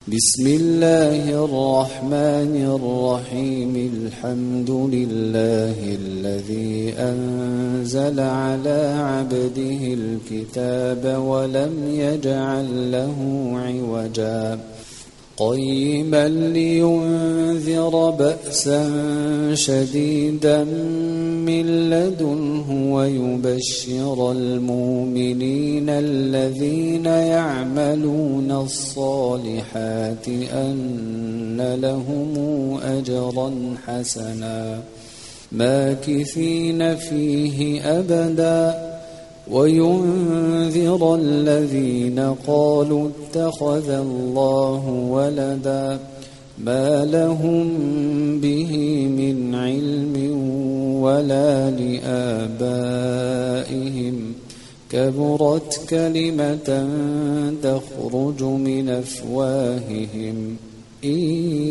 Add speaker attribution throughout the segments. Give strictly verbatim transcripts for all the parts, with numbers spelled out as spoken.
Speaker 1: بسم الله الرحمن الرحيم. الحمد لله الذي أنزل على عبده الكتاب ولم يجعل له عوجا قيما لينذر بأسا شديدا من لدنه ويبشر المؤمنين الذين يعملون الصالحات أن لهم أجرا حسنا ماكثين فيه أبدا وينذر الذين قالوا اتخذ الله ولدا ما لهم به من علم ولا لآبائهم كبرت كلمة تخرج من أفواههم إن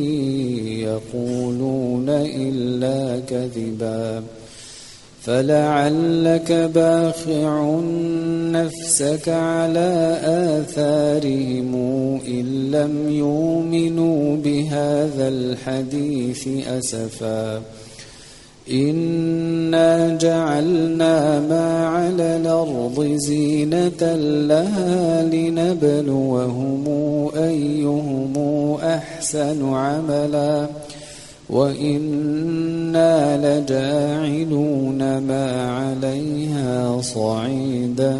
Speaker 1: يقولون إلا كذبا فلعلك باخع نفسك على آثارهم إن لم يؤمنوا بهذا الحديث أسفا إنا جعلنا ما على الأرض زينة لها لنبلوهم أيهم أحسن عملا وإنا لجاعلون ما عليها صعيدا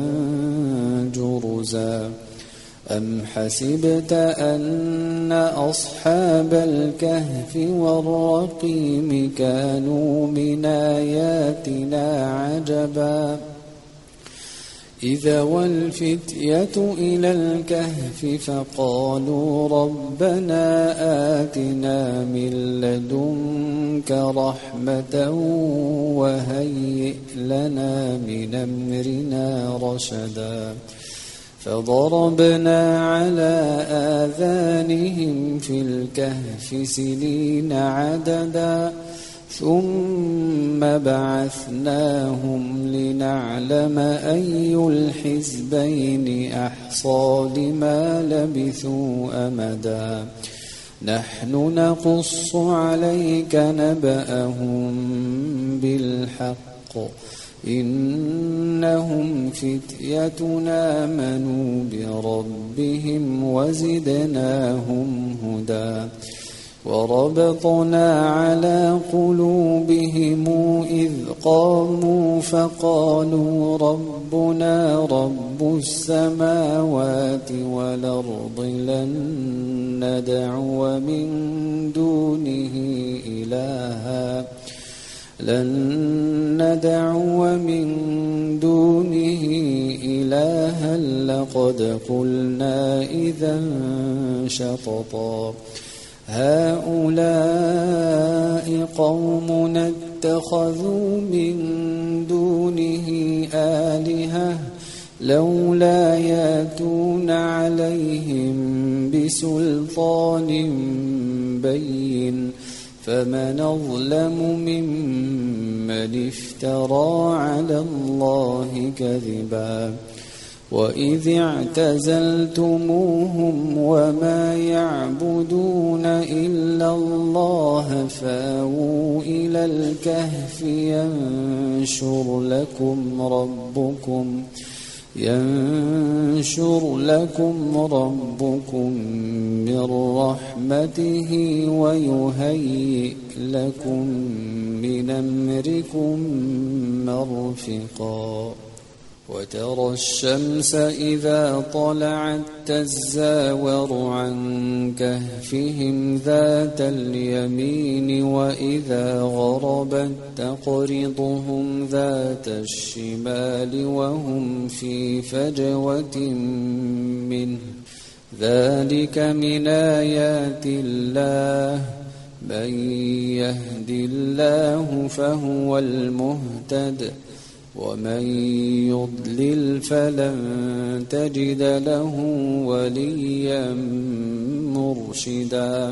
Speaker 1: جرزا أم حسبت أن أصحاب الكهف والرقيم كانوا من آياتنا عجبا إذا والفتية إلى الكهف فقالوا ربنا آتنا من لدنك رحمة وهيئ لنا من أمرنا رشدا فضربنا على آذانهم في الكهف سنين عددا ثم بعثناهم لنعلم أي الحزبين أحصى لما لبثوا أمدا نحن نقص عليك نبأهم بالحق إنهم فتية آمنوا بربهم وزدناهم هدى وربطنا على قلوبهم إذ قاموا فقالوا ربنا رب السماوات والأرض لن ندعو من دونه إلها لن ندعو من دونه إلها لقد قلنا إذا شططا هؤلاء قومنا اتخذوا من دونه آلهة لولا ياتون عليهم بسلطان بين فمن أظلم ممن افترى على الله كذبا وإذ اعتزلتموهم وما يعبدون إلا الله فاووا إلى الكهف ينشر لكم ربكم ينشر لكم ربكم من رحمته ويهيئ لكم من أمركم مرفقا وترى الشمس إذا طلعت تزاور عن كهفهم ذات اليمين وإذا غربت تقرضهم ذات الشمال وهم في فجوة منه ذلك من آيات الله من يهد الله فهو المهتد ومن يضلل فلن تجد له وليا مرشدا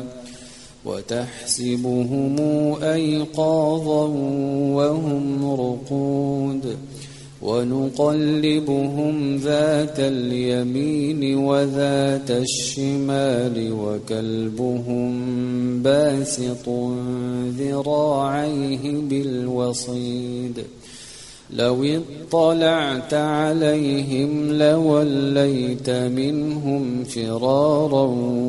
Speaker 1: وتحسبهم أيقاظا وهم رقود ونقلبهم ذات اليمين وذات الشمال وكلبهم باسط ذراعيه بالوصيد لو اطلعت عليهم لوليت منهم فرارا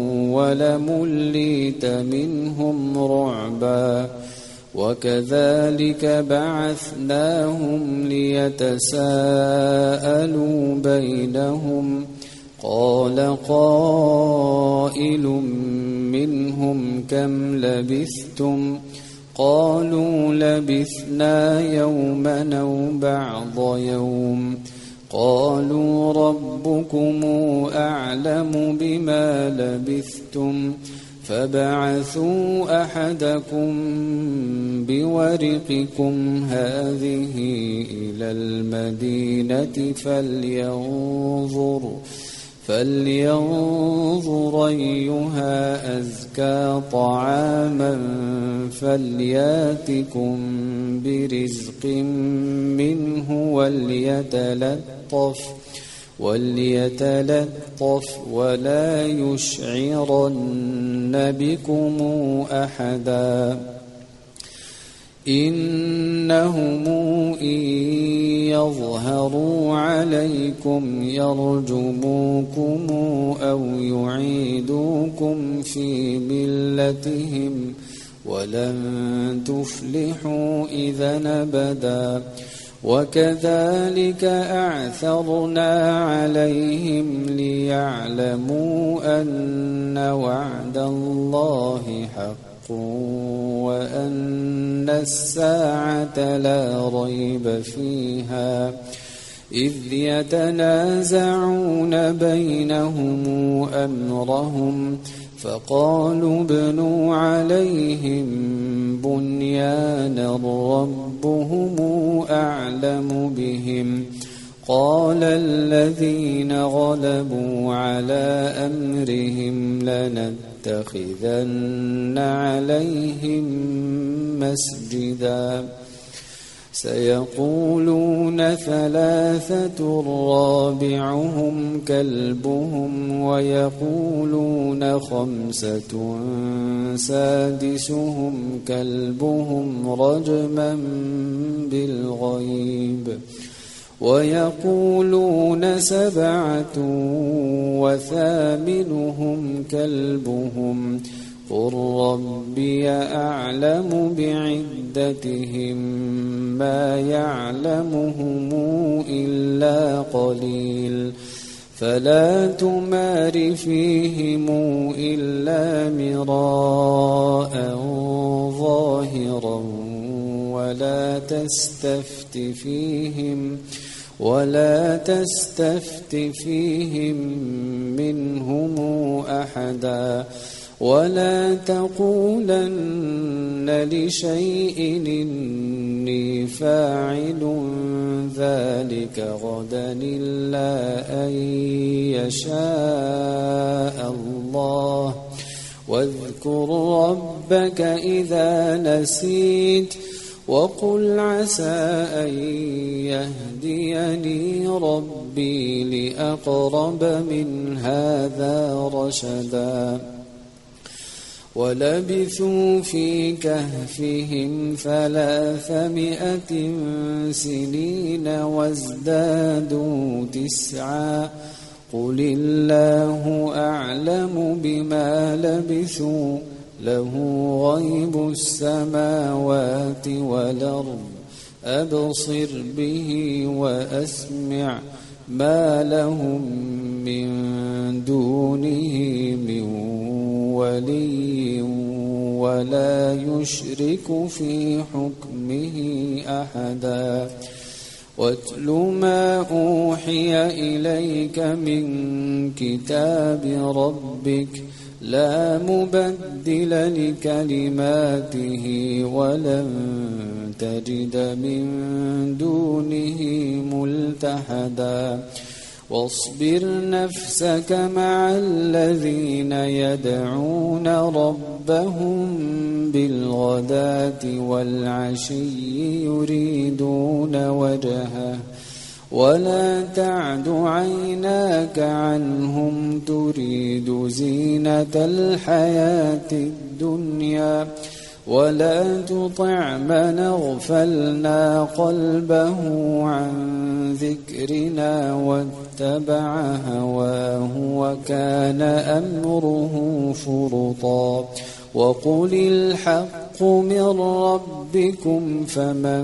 Speaker 1: ولمليت منهم رعبا وكذلك بعثناهم ليتساءلوا بينهم قال قائل منهم كم لبثتم قالوا لبثنا يوما أو بعض يوم قالوا ربكم أعلم بما لبثتم فبعثوا أحدكم بورقكم هذه إلى المدينة فلينظر فلينظر أيها أزكى طعاما فلياتكم برزق منه وليتلطف وليتلطف ولا يشعرن بكم أحدا إنهم إن يظهروا عليكم يرجموكم أو يعيدوكم في ملتهم ولن تفلحوا إذا أبدا وكذلك أعثرنا عليهم ليعلموا أن وعد الله حق وأن الساعة لا ريب فيها إذ يتنازعون بينهم أمرهم فقالوا ابنوا عليهم بنيانا ربهم أعلم بهم قال الذين غلبوا على أمرهم لنتخذن عليهم مسجدا سيقولون ثلاثة رابعهم كلبهم ويقولون خمسة سادسهم كلبهم رجما بالغيب ويقولون سبعة وثامنهم كلبهم قل ربي أعلم بعدتهم ما يعلمهم إلا قليل فلا تمار فيهم إلا مراء ظاهرا ولا تستفت فيهم ولا تستفت فيهم منهم أحدا ولا تقولن لشيء إني فاعل ذلك غدا إلا أن يشاء الله واذكر ربك إذا نسيت وقل عسى أن يهديني ربي لأقرب من هذا رشدا ولبثوا في كهفهم ثلاثمائة سنين وازدادوا تسعا قل الله أعلم بما لبثوا له غيب السماوات والأرض أبصر به وأسمع ما لهم من دونه من ولي ولا يشرك في حكمه أحدا واتل ما أوحي إليك من كتاب ربك لا مبدل لكلماته ولن تجد من دونه ملتحدا واصبر نفسك مع الذين يدعون ربهم بالغداة والعشي يريدون وجهه ولا تعد عيناك عنهم تريد زينة الحياة الدنيا ولا تطع من اغفلنا قلبه عن ذكرنا واتبع هواه وكان أمره فرطا وقل الحق من ربكم فمن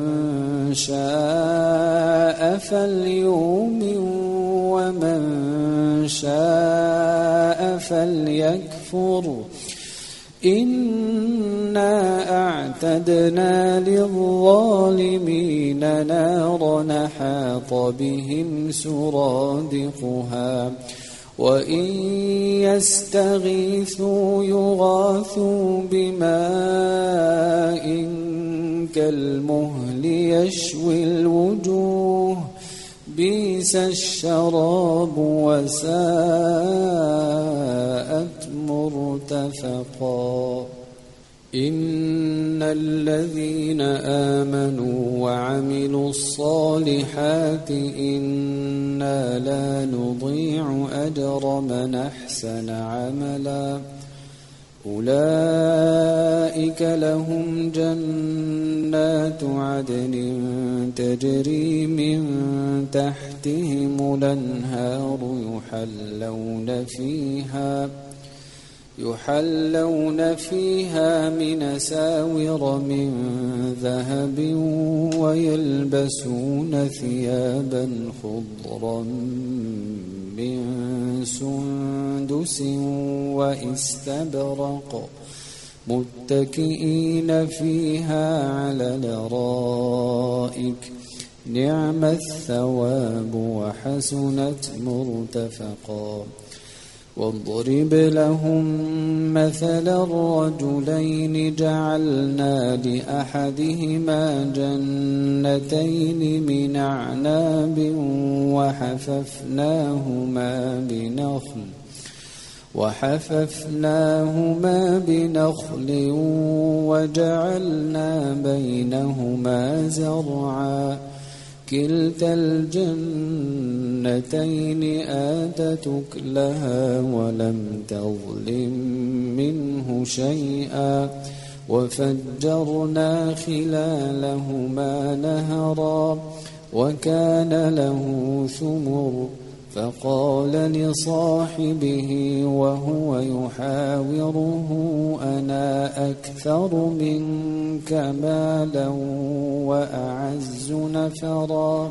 Speaker 1: شاء فليؤمن ومن شاء فليكفر إنا أعتدنا للظالمين نارا حاط بهم سرادقها وإن يستغيثوا يغاثوا بماء كالمهل يشوي الوجوه بئس الشراب وساءت مرتفقا إن الذين آمنوا وعملوا الصالحات إنا لا نضيع أجر من أحسن عملا أولئك لهم جنات عدن تجري من تحتهم الأنهار يحلون فيها يحلون فيها من أساور من ذهب ويلبسون ثيابا خضرا من سندس واستبرق متكئين فيها على الأرائك نعم الثواب وحسنت مرتفقا واضرب لهم مثل الرجلين جعلنا لأحدهما جنتين من أعناب وحففناهما بنخل وحففناهما بنخل وجعلنا بينهما زرعا كلتا الجنتين آتت أكلها ولم تظلم منه شيئا وفجرنا خلالهما نهرا وكان له ثمر فقال لصاحبه وهو يحاوره أنا أكثر منك مالا وأعز نفرا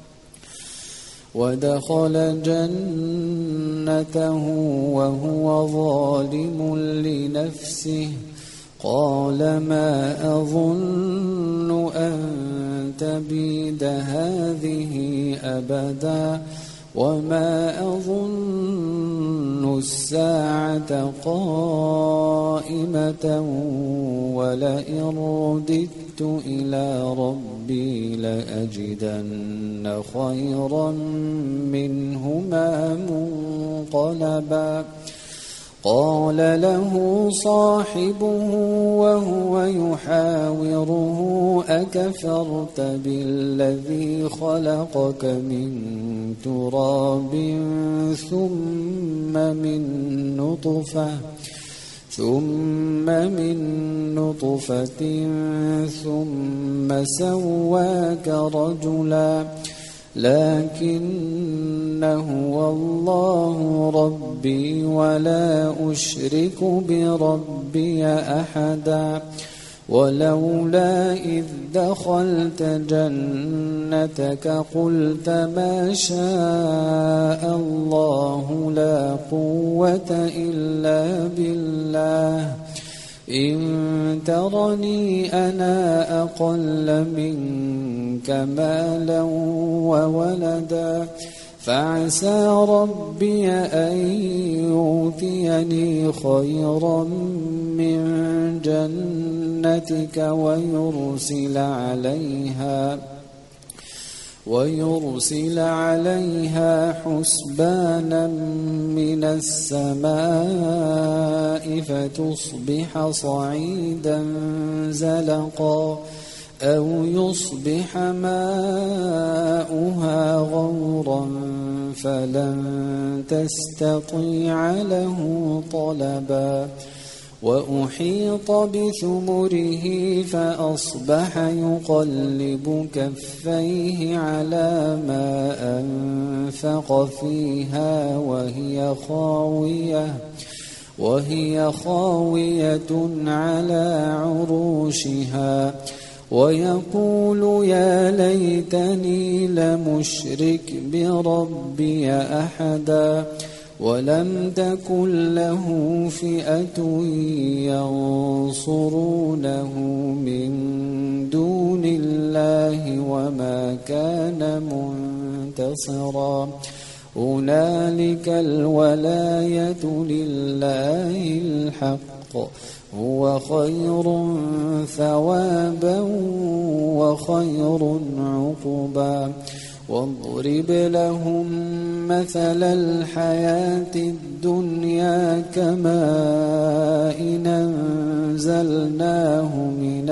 Speaker 1: ودخل جنته وهو ظالم لنفسه قال ما أظن أن تبيد هذه أبدا وما أظن الساعة قائمة ولئن رددت إلى ربي لأجدن خيرا منهما منقلبا قال له صاحبه وهو يحاوره أكفرت بالذي خلقك من تراب ثم من نطفة ثم من نطفة ثم سواك رجلا لكن هو الله ربي ولا أشرك بربي أحدا ولولا إذ دخلت جنتك قلت ما شاء الله لا قوة إلا بالله إن ترني أنا أقل منك مالا وولدا فعسى ربي أن يؤتيني خيرا من جنتك ويرسل عليها ويرسل عليها حسبانا من السماء فتصبح صعيدا زلقا أو يصبح ماؤها غورا فلن تستطيع له طلبا وأحيط بثمره فأصبح يقلب كفيه على ما أنفق فيها وهي خاوية وهي خاوية على عروشها ويقول يا ليتني لمشرك بربي أحدا ولم تكن له فئة ينصرونه من دون الله وما كان منتصرا هنالك الولاية لله الحق هو خير ثوابا وخير عقبا واضرب لهم مثل الحياة الدنيا كماء أنزلناه من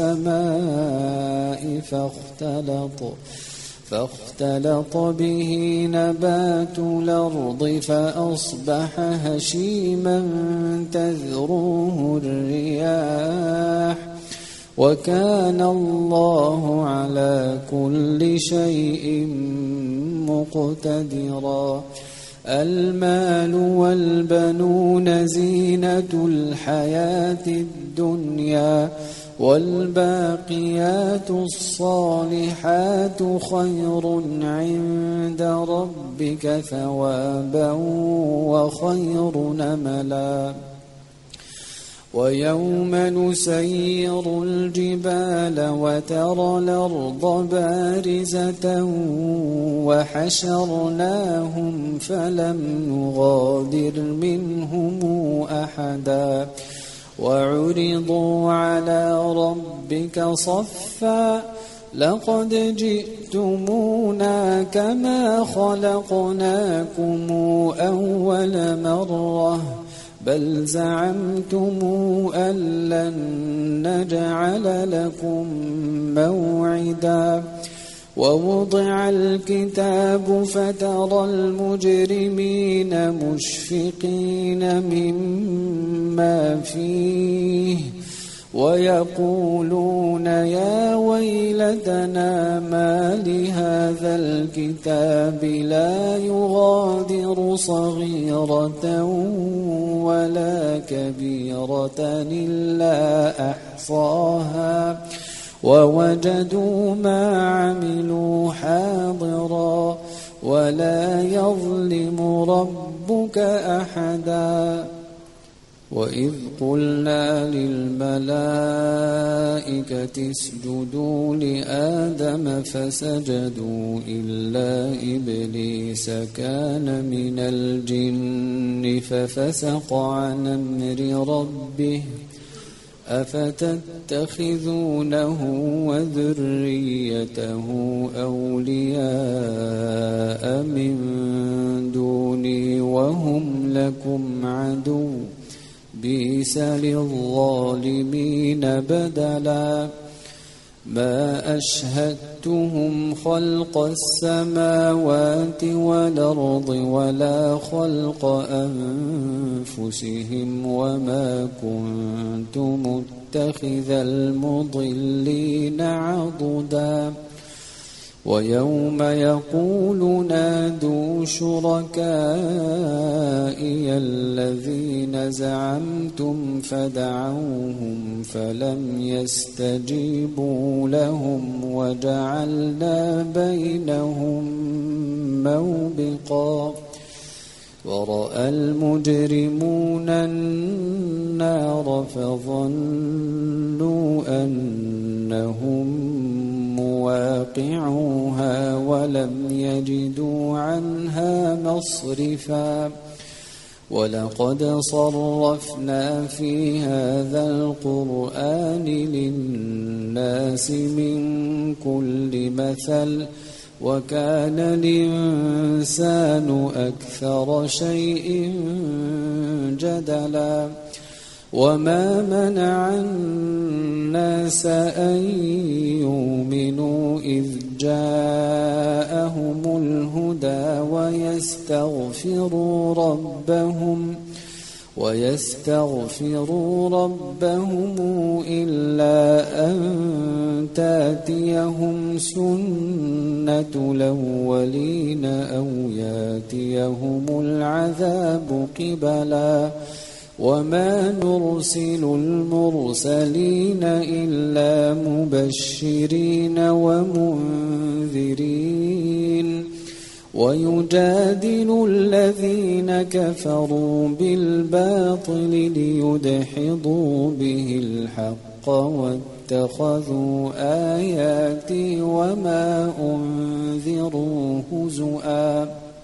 Speaker 1: السماء فاختلط فاختلط به نبات الأرض فأصبح هشيما تذروه الرياح وكان الله على كل شيء مقتدرا المال والبنون زينة الحياة الدنيا والباقيات الصالحات خير عند ربك ثوابا وخير نملا ويوم نسير الجبال وترى الأرض بارزة وحشرناهم فلم نغادر منهم أحدا وعرضوا على ربك صفا لقد جئتمونا كما خلقناكم أول مرة بل زعمتم أن لن نجعل لكم موعدا ووضع الكتاب فترى المجرمين مشفقين مما فيه ويقولون يا ويلتنا ما لهذا الكتاب لا يغادر صغيرة ولا كبيرة إلا أحصاها ووجدوا ما عملوا حاضرا ولا يظلم ربك أحدا وإذ قلنا للملائكة اسجدوا لآدم فسجدوا إلا إبليس كان من الجن ففسق عن أمر ربه أفتتخذونه وذريته أولياء من دوني وهم لكم عدو بئس للظالمين بدلا ما أشهدتهم خلق السماوات والأرض ولا خلق أنفسهم وما كنت متخذ المضلين عضدا ويوم يقول نادوا شركائي الذين زعمتم فدعوهم فلم يستجيبوا لهم وجعلنا بينهم موبقا ورأى المجرمون النار فظنوا أنهم مواقعوها ولم يجدوا عنها مصرفا ولقد صرفنا في هذا القرآن للناس من كل مثل وكان الإنسان أكثر شيء جدلا وما منع الناس أن يؤمنوا إذ جاءهم الهدى ويستغفروا ربهم ويستغفروا ربهم إلا أن تأتيهم سنة الأولين أو يأتيهم العذاب قبلا وما نرسل المرسلين إلا مبشرين ومنذرين ويجادل الذين كفروا بالباطل ليدحضوا به الحق واتخذوا آياتي وما أنذروا هزؤا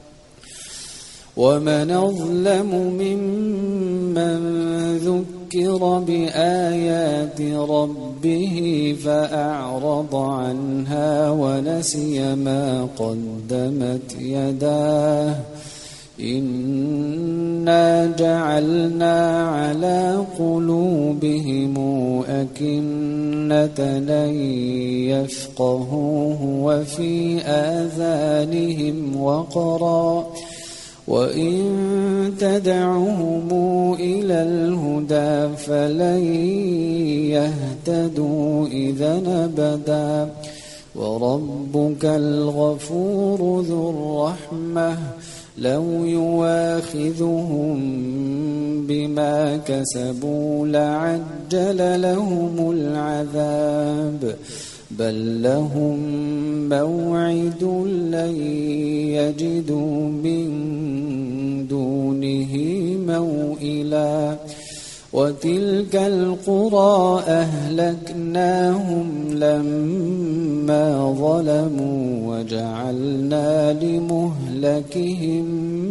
Speaker 1: ومن أظلم ممن ذكر بآيات ربه فأعرض عنها ونسي ما قدمت يداه إنا جعلنا على قلوبهم أكنة أن يفقهوه وفي آذانهم وقرا وإن تدعهم إلى الهدى فلن يهتدوا إذا أبدا وربك الغفور ذو الرحمة لو يواخذهم بما كسبوا لعجل لهم العذاب بل لهم موعد لن يجدوا من دونه موئلا وتلك القرى أهلكناهم لما ظلموا وجعلنا لمهلكهم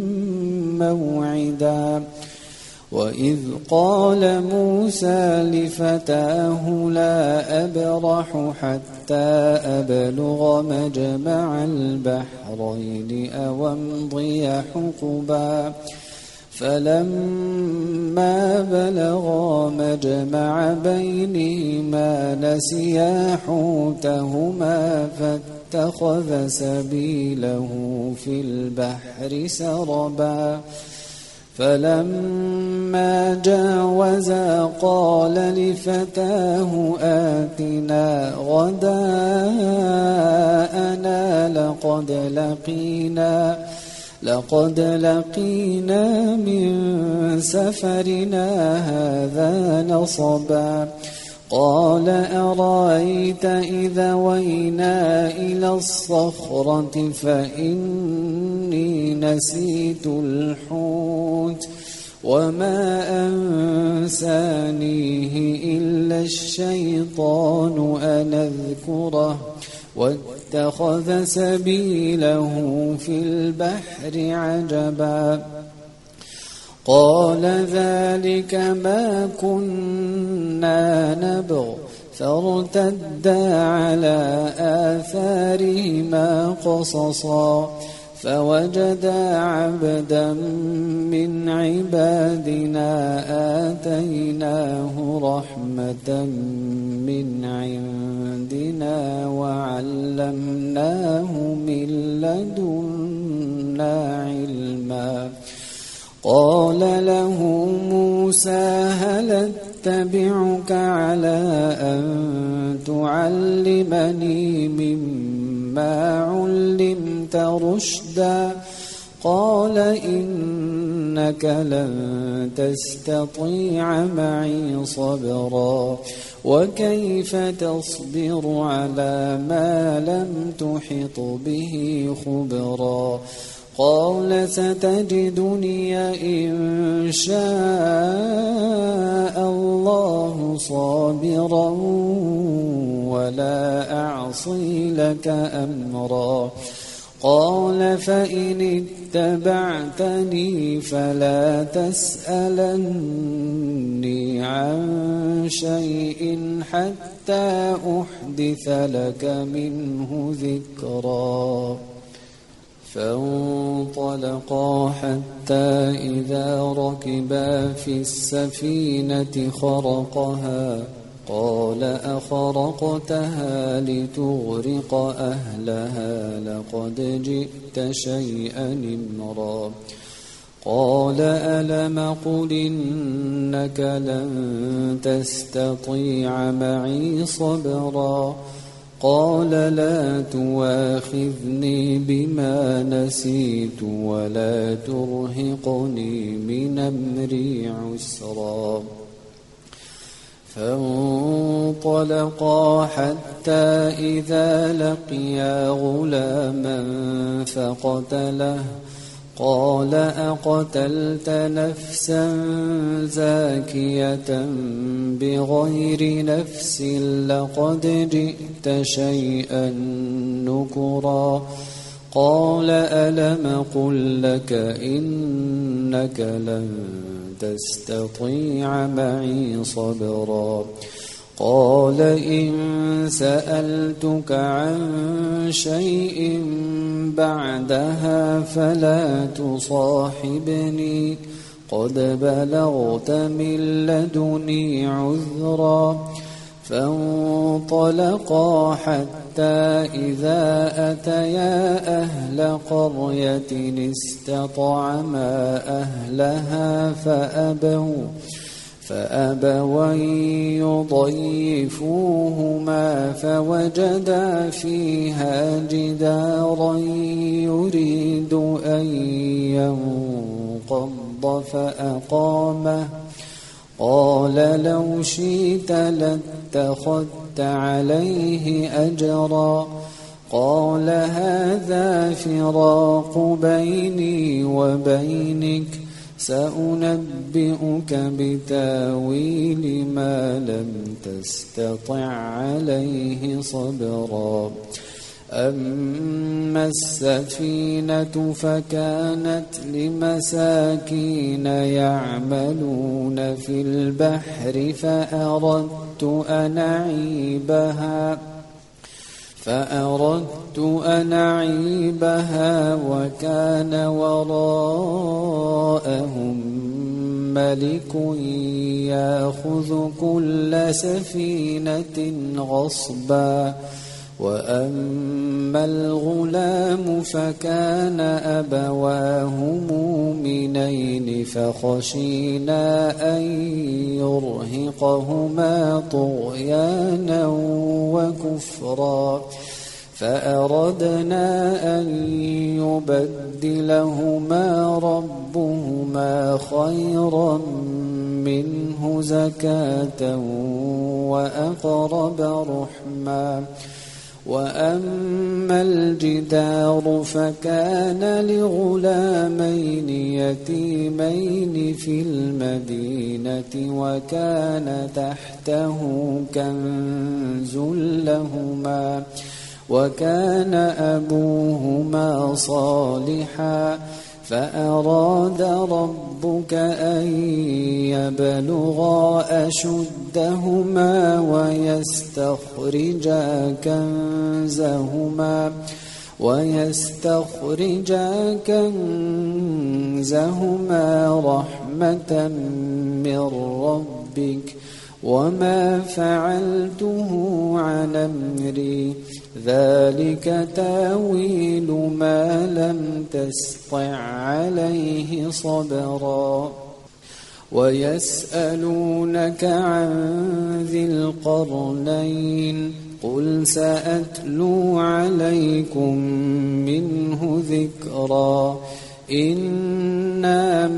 Speaker 1: موعدا وإذ قال موسى لفتاه لا أبرح حتى أبلغ مجمع البحرين أو أمضي حقبا فلما بلغا مجمع بينهما نسيا حوتهما فاتخذ سبيله في البحر سربا فلما جاوزا قال لفتاه آتنا غداءنا لقد لقينا لقد لقينا من سفرنا هذا نصبا قال أرأيت إذا وينا إلى الصخرة فإني نسيت الحوت وما أنسانيه إلا الشيطان أن أذكره واتخذ سبيله في البحر عجبا قال ذلك ما كنا نبغ فارتدا على آثارهما قصصا فوجدا عبدا من عبادنا آتيناه رحمة من عندنا وعلمناه من لدنا علما قال له موسى هل اتبعك على أن تعلمني مما علمت رشدا قال إنك لن تستطيع معي صبرا وكيف تصبر على ما لم تحط به خبرا قال ستجدني إن شاء الله صابرا ولا أعصي لك أمرا قال فإن اتبعتني فلا تسألني عن شيء حتى أحدث لك منه ذكرا فانطلقا حتى إذا ركبا في السفينة خرقها قال أخرقتها لتغرق أهلها لقد جئت شيئا إمرا قال ألم قل إنك لن تستطيع معي صبرا قال لا تواخذني بما نسيت ولا ترهقني من أمري عسرا فانطلقا حتى إذا لقيا غلاما فقتله قال أقتلت نفسا زاكية بغير نفس لقد جئت شيئا نكرا قال ألم قل لك إنك لن تستطيع معي صبرا قال إن سألتك عن شيء بعدها فلا تصاحبني قد بلغت من لدني عذرا فانطلقا حتى إذا أتيا أهل قرية استطعما أهلها فأبوا فأبوا يضيفوهما فوجدا فيها جدارا يريد أن ينقض فأقامه قال لو شئت لاتخذت عليه أجرا قال هذا فراق بيني وبينك سأنبئك بتاويل ما لم تستطع عليه صبرا أما السفينة فكانت لمساكين يعملون في البحر فأردت أن أعيبها فأردت أن أعيبها وكان وراءهم ملك يأخذ كل سفينة غصبا وأما الغلام فكان أبواه مؤمنين فخشينا أن يرهقهما طغيانا وكفرا فأردنا أن يبدلهما ربهما خيرا منه زكاة وأقرب رحما وأما الجدار فكان لغلامين يتيمين في المدينة وكان تحته كنز لهما وكان أبوهما صالحا فأراد ربك أن يبلغا أشدهما ويستخرجا كنزهما ويستخرجا كنزهما رحمة من ربك وما فعلته عن أمري ذلك تاويل ما لم تسطع عليه صبرا ويسألونك عن ذي القرنين قل سأتلو عليكم منه ذكرا إنا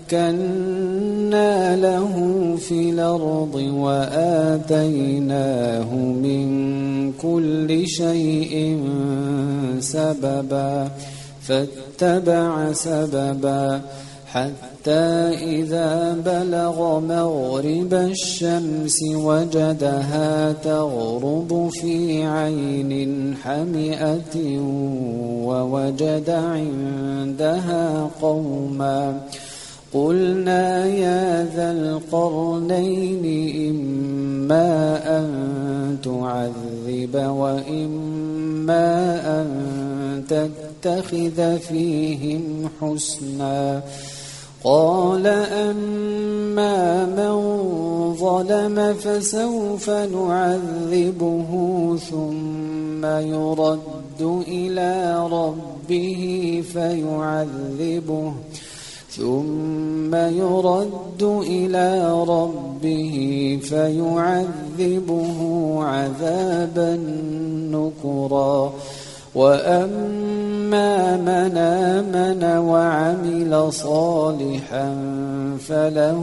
Speaker 1: مكنا له في الأرض وآتيناه من كل شيء سببا فاتبع سببا حتى إذا بلغ مغرب الشمس وجدها تغرب في عين حمئة ووجد عندها قوما قلنا يا ذا القرنين إما أن تعذب وإما أن تتقى نتخذ فيهم حسنا. قال أما من ظلم فسوف نعذبه ثم يرد إلى ربه فيعذبه ثم يرد إلى ربه فيعذبه عذابا نكرا. وأما من آمن وعمل صالحا فله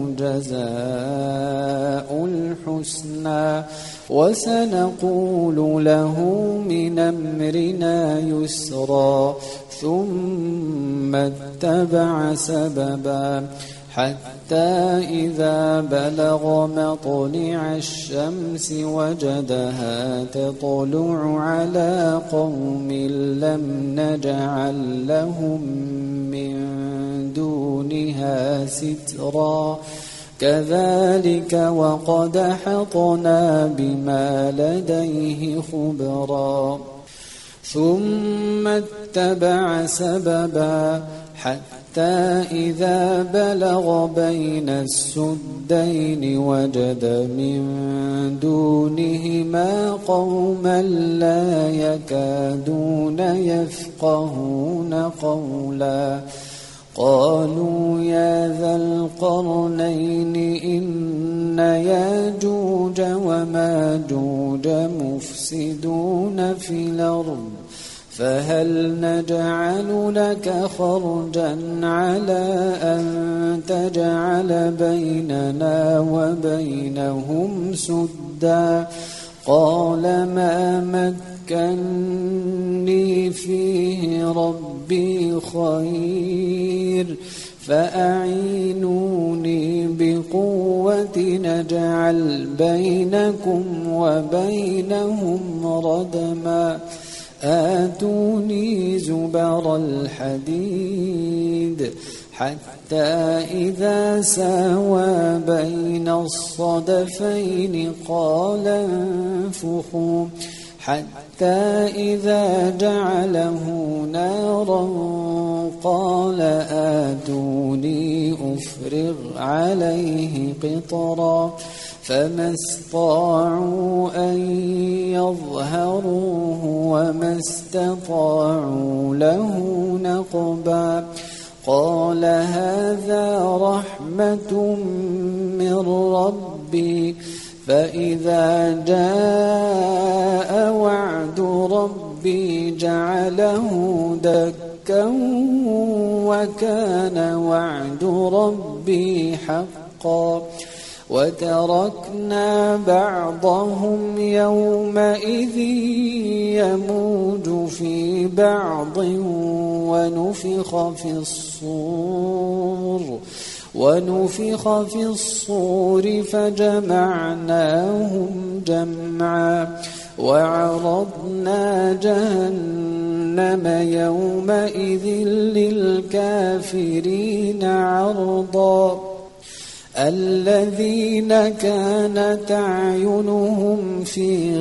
Speaker 1: جزاء الحسنى وسنقول له من أمرنا يسرا. ثم اتبع سببا حتى إذا بلغ مطلع الشمس وجدها تطلع على قوم لم نجعل لهم من دونها سترا. كذلك وقد أحطنا بما لديه خبرا. ثم اتبع سببا حتى إذا بلغ بين السدين وجد من دونهما قوما لا يكادون يفقهون قولا. قالوا يا ذا القرنين إن ياجوج وماجوج مفسدون في الأرض فهل نجعل لك خرجا على أن تجعل بيننا وبينهم سدا. قال ما مكني فيه ربي خير فأعينوني بقوة نجعل بينكم وبينهم ردما. آتوني زبر الحديد حتى إذا ساوى بين الصدفين قال انفخوا حتى إذا جعله نارا قال آتوني أفرغ عليه قطرا. فما استطاعوا أن يظهروه وما استطاعوا له نقبا. قال هذا رحمة من ربي فإذا جاء وعد ربي جعله دكا وكان وعد ربي حقا. وتركنا بعضهم يومئذ يموج في بعض ونفخ في الصور ونفخ في الصور فجمعناهم جمعا. وعرضنا جهنم يومئذ للكافرين عرضا. الذين كانت أعينهم في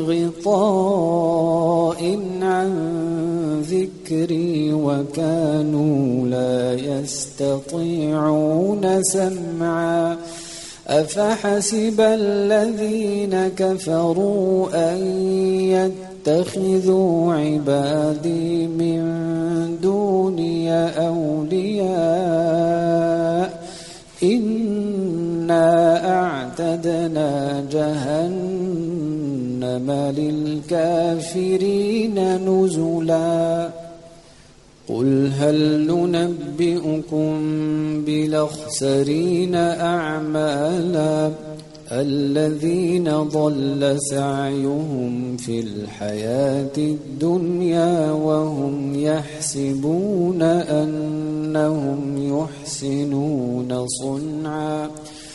Speaker 1: غطاء عن ذكري وكانوا لا يستطيعون سمعا. أفحسب الذين كفروا أن يتخذوا عبادي من دوني أولياء إنا أعتدنا جهنم للكافرين نزلا. قل هل ننبئكم بالأخسرين أعمالا الذين ضل سعيهم في الحياة الدنيا وهم يحسبون أنهم يحسنون صنعا.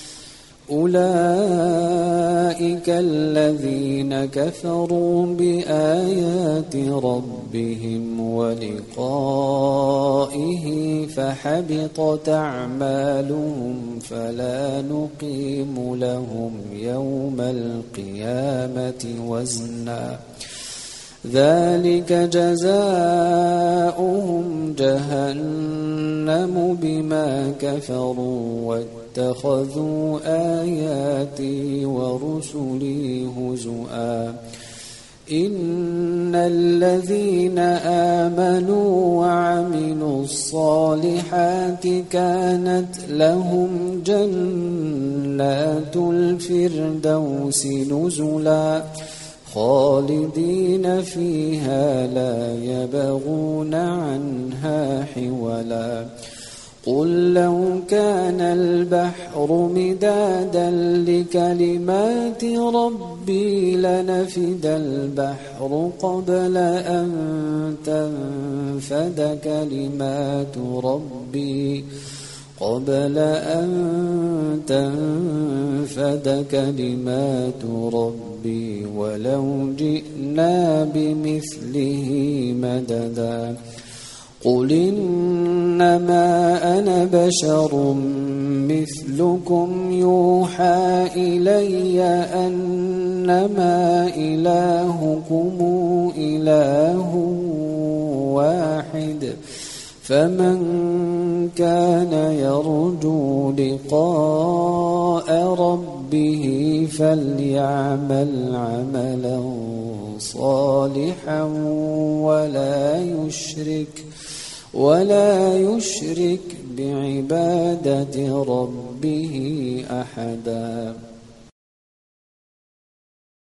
Speaker 1: أولئك الذين كفروا بآيات ربهم ولقائه فحبطت أعمالهم فلا نقيم لهم يوم القيامة وزنا. ذلك جزاؤهم جهنم بما كفروا واتخذوا آياتي ورسلي هزؤا إن الذين آمنوا وعملوا الصالحات كانت لهم جنات الفردوس نزلا خالدين فيها لا يبغون عنها حولا قل لو كان البحر مدادا لكلمات ربي لنفد البحر قبل أن تنفد كلمات ربي قبل أن تنفد كلمات ربي ولو جئنا بمثله مددا قل إنما أنا بشر مثلكم يوحى إلي أنما إلهكم إله واحد فمن كان يرجو لقاء ربه فليعمل عملا صالحا ولا يشرك ولا يشرك بعبادة ربه أحدا.